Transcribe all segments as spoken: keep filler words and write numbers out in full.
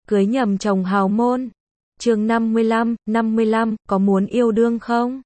Cưới nhầm chồng hào môn. Chương năm mươi lăm, năm mươi lăm, có muốn yêu đương không?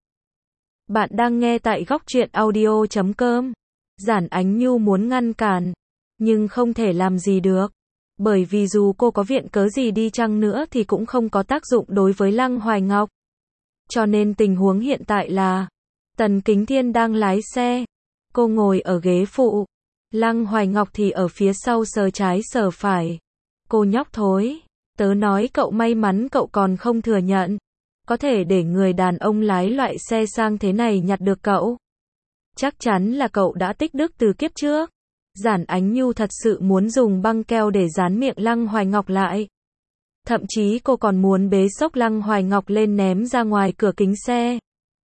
Bạn đang nghe tại góc truyện audio chấm com. Giản Ánh Nhu muốn ngăn cản, nhưng không thể làm gì được. Bởi vì dù cô có viện cớ gì đi chăng nữa thì cũng không có tác dụng đối với Lăng Hoài Ngọc. Cho nên tình huống hiện tại là, Tần Kính Thiên đang lái xe, cô ngồi ở ghế phụ, Lăng Hoài Ngọc thì ở phía sau sờ trái sờ phải. Cô nhóc thối, tớ nói cậu may mắn cậu còn không thừa nhận. Có thể để người đàn ông lái loại xe sang thế này nhặt được cậu. Chắc chắn là cậu đã tích đức từ kiếp trước. Giản Ánh Nhu thật sự muốn dùng băng keo để dán miệng Lăng Hoài Ngọc lại. Thậm chí cô còn muốn bế xốc Lăng Hoài Ngọc lên ném ra ngoài cửa kính xe.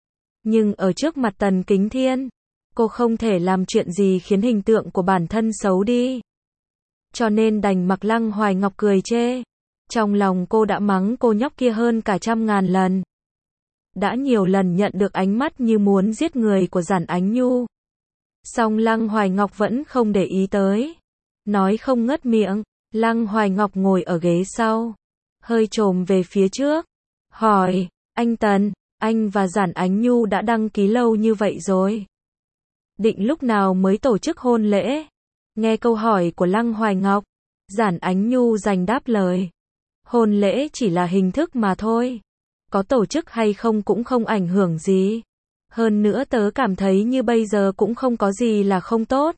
Nhưng ở trước mặt Tần Kính Thiên, cô không thể làm chuyện gì khiến hình tượng của bản thân xấu đi. Cho nên đành mặc Lăng Hoài Ngọc cười chê. Trong lòng cô đã mắng cô nhóc kia hơn cả trăm ngàn lần. Đã nhiều lần nhận được ánh mắt như muốn giết người của Giản Ánh Nhu. Song Lăng Hoài Ngọc vẫn không để ý tới. Nói không ngớt miệng, Lăng Hoài Ngọc ngồi ở ghế sau, hơi chồm về phía trước, hỏi, anh Tần, anh và Giản Ánh Nhu đã đăng ký lâu như vậy rồi. Định lúc nào mới tổ chức hôn lễ? Nghe câu hỏi của Lăng Hoài Ngọc, Giản Ánh Nhu dành đáp lời. Hôn lễ chỉ là hình thức mà thôi. Có tổ chức hay không cũng không ảnh hưởng gì. Hơn nữa tớ cảm thấy như bây giờ cũng không có gì là không tốt.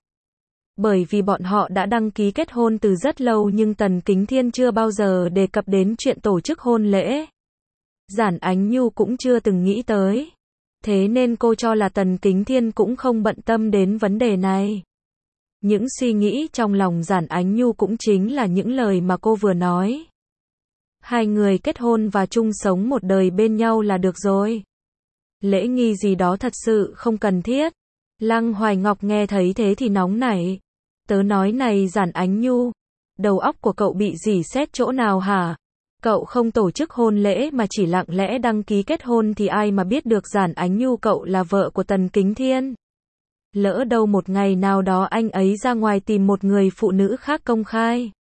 Bởi vì bọn họ đã đăng ký kết hôn từ rất lâu nhưng Tần Kính Thiên chưa bao giờ đề cập đến chuyện tổ chức hôn lễ. Giản Ánh Nhu cũng chưa từng nghĩ tới. Thế nên cô cho là Tần Kính Thiên cũng không bận tâm đến vấn đề này. Những suy nghĩ trong lòng Giản Ánh Nhu cũng chính là những lời mà cô vừa nói. Hai người kết hôn và chung sống một đời bên nhau là được rồi. Lễ nghi gì đó thật sự không cần thiết. Lăng Hoài Ngọc nghe thấy thế thì nóng nảy. Tớ nói này Giản Ánh Nhu, đầu óc của cậu bị rỉ sét chỗ nào hả? Cậu không tổ chức hôn lễ mà chỉ lặng lẽ đăng ký kết hôn thì ai mà biết được Giản Ánh Nhu cậu là vợ của Tần Kính Thiên. Lỡ đâu một ngày nào đó anh ấy ra ngoài tìm một người phụ nữ khác công khai.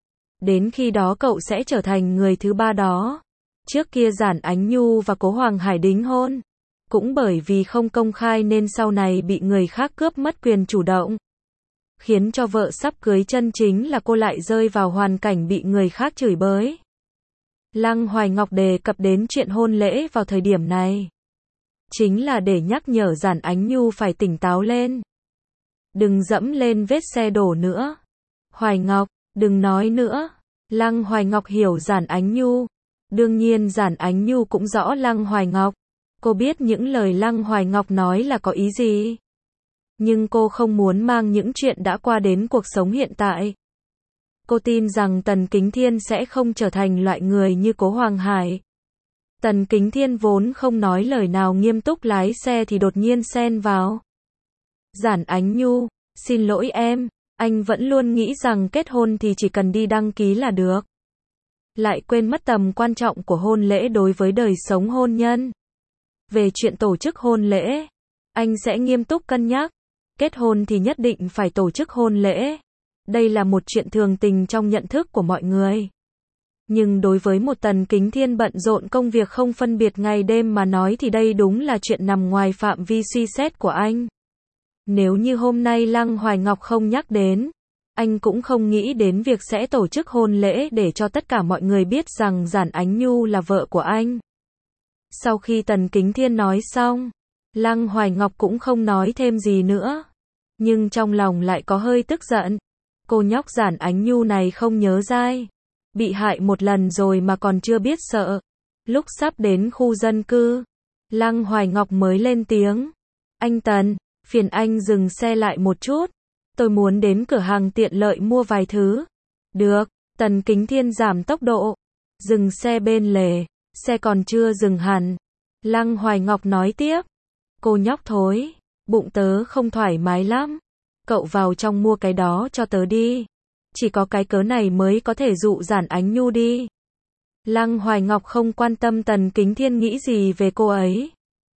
Đến khi đó cậu sẽ trở thành người thứ ba đó. Trước kia Giản Ánh Nhu và Cố Hoàng Hải đính hôn. Cũng bởi vì không công khai nên sau này bị người khác cướp mất quyền chủ động. Khiến cho vợ sắp cưới chân chính là cô lại rơi vào hoàn cảnh bị người khác chửi bới. Lăng Hoài Ngọc đề cập đến chuyện hôn lễ vào thời điểm này. Chính là để nhắc nhở Giản Ánh Nhu phải tỉnh táo lên. Đừng dẫm lên vết xe đổ nữa. Hoài Ngọc, đừng nói nữa. Lăng Hoài Ngọc hiểu Giản Ánh Nhu. Đương nhiên Giản Ánh Nhu cũng rõ Lăng Hoài Ngọc. Cô biết những lời Lăng Hoài Ngọc nói là có ý gì. Nhưng cô không muốn mang những chuyện đã qua đến cuộc sống hiện tại. Cô tin rằng Tần Kính Thiên sẽ không trở thành loại người như Cố Hoàng Hải. Tần Kính Thiên vốn không nói lời nào nghiêm túc lái xe thì đột nhiên xen vào. Giản Ánh Nhu, xin lỗi em, anh vẫn luôn nghĩ rằng kết hôn thì chỉ cần đi đăng ký là được. Lại quên mất tầm quan trọng của hôn lễ đối với đời sống hôn nhân. Về chuyện tổ chức hôn lễ, anh sẽ nghiêm túc cân nhắc. Kết hôn thì nhất định phải tổ chức hôn lễ. Đây là một chuyện thường tình trong nhận thức của mọi người. Nhưng đối với một Tần Kính Thiên bận rộn công việc không phân biệt ngày đêm mà nói thì đây đúng là chuyện nằm ngoài phạm vi suy xét của anh. Nếu như hôm nay Lăng Hoài Ngọc không nhắc đến, anh cũng không nghĩ đến việc sẽ tổ chức hôn lễ để cho tất cả mọi người biết rằng Giản Ánh Nhu là vợ của anh. Sau khi Tần Kính Thiên nói xong, Lăng Hoài Ngọc cũng không nói thêm gì nữa. Nhưng trong lòng lại có hơi tức giận. Cô nhóc Giản Ánh Nhu này không nhớ dai. Bị hại một lần rồi mà còn chưa biết sợ. Lúc sắp đến khu dân cư, Lăng Hoài Ngọc mới lên tiếng. Anh Tần, phiền anh dừng xe lại một chút. Tôi muốn đến cửa hàng tiện lợi mua vài thứ. Được, Tần Kính Thiên giảm tốc độ. Dừng xe bên lề, xe còn chưa dừng hẳn. Lăng Hoài Ngọc nói tiếp. Cô nhóc thối, bụng tớ không thoải mái lắm. Cậu vào trong mua cái đó cho tớ đi. Chỉ có cái cớ này mới có thể dụ Giản Ánh Nhu đi. Lăng Hoài Ngọc không quan tâm Tần Kính Thiên nghĩ gì về cô ấy.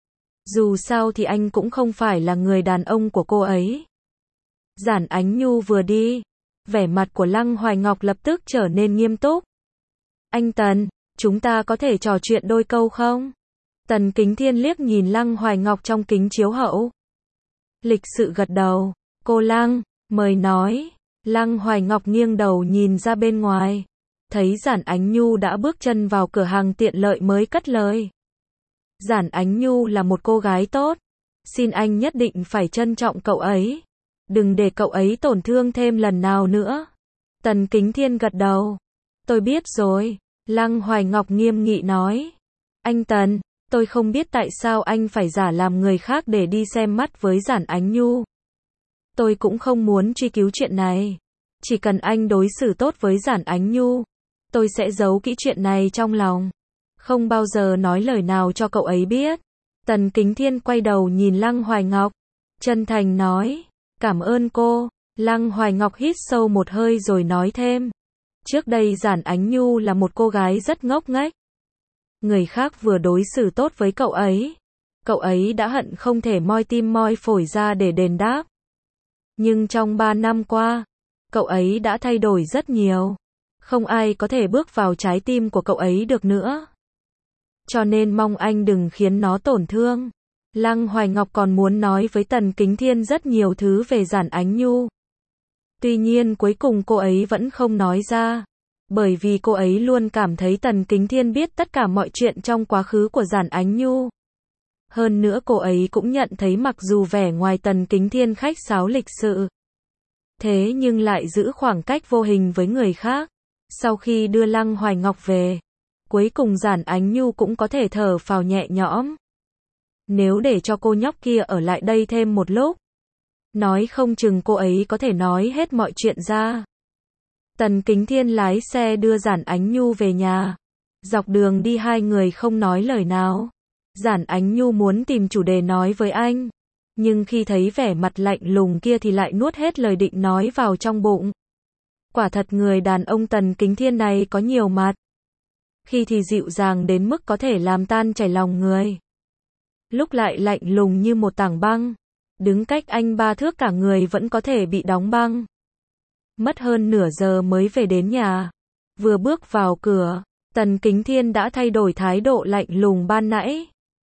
Dù sao thì anh cũng không phải là người đàn ông của cô ấy. Giản Ánh Nhu vừa đi, vẻ mặt của Lăng Hoài Ngọc lập tức trở nên nghiêm túc. Anh Tần, chúng ta có thể trò chuyện đôi câu không? Tần Kính Thiên liếc nhìn Lăng Hoài Ngọc trong kính chiếu hậu. Lịch sự gật đầu. Cô Lăng, mời nói. Lăng Hoài Ngọc nghiêng đầu nhìn ra bên ngoài. Thấy Giản Ánh Nhu đã bước chân vào cửa hàng tiện lợi mới cất lời. Giản Ánh Nhu là một cô gái tốt. Xin anh nhất định phải trân trọng cậu ấy. Đừng để cậu ấy tổn thương thêm lần nào nữa. Tần Kính Thiên gật đầu. Tôi biết rồi. Lăng Hoài Ngọc nghiêm nghị nói. Anh Tần, tôi không biết tại sao anh phải giả làm người khác để đi xem mắt với Giản Ánh Nhu. Tôi cũng không muốn truy cứu chuyện này. Chỉ cần anh đối xử tốt với Giản Ánh Nhu, tôi sẽ giấu kỹ chuyện này trong lòng. Không bao giờ nói lời nào cho cậu ấy biết. Tần Kính Thiên quay đầu nhìn Lăng Hoài Ngọc. Chân thành nói. Cảm ơn cô. Lăng Hoài Ngọc hít sâu một hơi rồi nói thêm. Trước đây Giản Ánh Nhu là một cô gái rất ngốc nghếch. Người khác vừa đối xử tốt với cậu ấy. Cậu ấy đã hận không thể moi tim moi phổi ra để đền đáp. Nhưng trong ba năm qua, cậu ấy đã thay đổi rất nhiều. Không ai có thể bước vào trái tim của cậu ấy được nữa. Cho nên mong anh đừng khiến nó tổn thương. Lăng Hoài Ngọc còn muốn nói với Tần Kính Thiên rất nhiều thứ về Giản Ánh Nhu. Tuy nhiên cuối cùng cô ấy vẫn không nói ra. Bởi vì cô ấy luôn cảm thấy Tần Kính Thiên biết tất cả mọi chuyện trong quá khứ của Giản Ánh Nhu. Hơn nữa cô ấy cũng nhận thấy mặc dù vẻ ngoài Tần Kính Thiên khách sáo lịch sự, thế nhưng lại giữ khoảng cách vô hình với người khác. Sau khi đưa Lăng Hoài Ngọc về, cuối cùng Giản Ánh Nhu cũng có thể thở phào nhẹ nhõm. Nếu để cho cô nhóc kia ở lại đây thêm một lúc, nói không chừng cô ấy có thể nói hết mọi chuyện ra. Tần Kính Thiên lái xe đưa Giản Ánh Nhu về nhà. Dọc đường đi hai người không nói lời nào. Giản Ánh Nhu muốn tìm chủ đề nói với anh. Nhưng khi thấy vẻ mặt lạnh lùng kia thì lại nuốt hết lời định nói vào trong bụng. Quả thật người đàn ông Tần Kính Thiên này có nhiều mặt. Khi thì dịu dàng đến mức có thể làm tan chảy lòng người. Lúc lại lạnh lùng như một tảng băng. Đứng cách anh ba thước cả người vẫn có thể bị đóng băng. Mất hơn nửa giờ mới về đến nhà. Vừa bước vào cửa, Tần Kính Thiên đã thay đổi thái độ lạnh lùng ban nãy.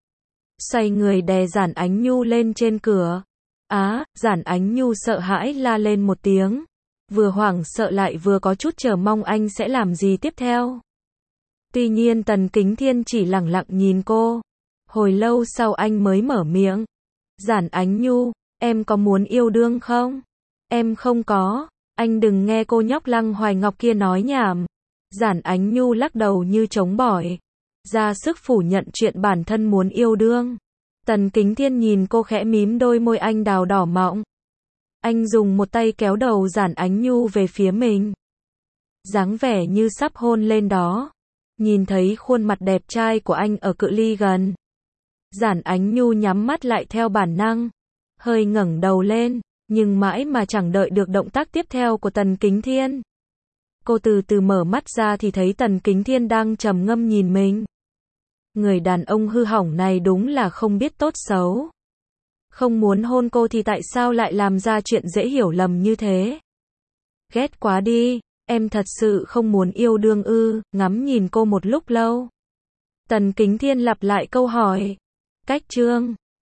Xoay người đè Giản Ánh Nhu lên trên cửa. Á, Giản Ánh Nhu sợ hãi la lên một tiếng. Vừa hoảng sợ lại vừa có chút chờ mong anh sẽ làm gì tiếp theo. Tuy nhiên Tần Kính Thiên chỉ lẳng lặng nhìn cô. Hồi lâu sau anh mới mở miệng. Giản Ánh Nhu, em có muốn yêu đương không? Em không có. Anh đừng nghe cô nhóc Lăng Hoài Ngọc kia nói nhảm. Giản Ánh Nhu lắc đầu như chống bỏi. Ra sức phủ nhận chuyện bản thân muốn yêu đương. Tần Kính Thiên nhìn cô khẽ mím đôi môi anh đào đỏ mọng. Anh dùng một tay kéo đầu Giản Ánh Nhu về phía mình. Dáng vẻ như sắp hôn lên đó. Nhìn thấy khuôn mặt đẹp trai của anh ở cự ly gần. Giản Ánh Nhu nhắm mắt lại theo bản năng. Hơi ngẩng đầu lên. Nhưng mãi mà chẳng đợi được động tác tiếp theo của Tần Kính Thiên. Cô từ từ mở mắt ra thì thấy Tần Kính Thiên đang trầm ngâm nhìn mình. Người đàn ông hư hỏng này đúng là không biết tốt xấu. Không muốn hôn cô thì tại sao lại làm ra chuyện dễ hiểu lầm như thế? Ghét quá đi, em thật sự không muốn yêu đương ư? Ngắm nhìn cô một lúc lâu. Tần Kính Thiên lặp lại câu hỏi. Cách chương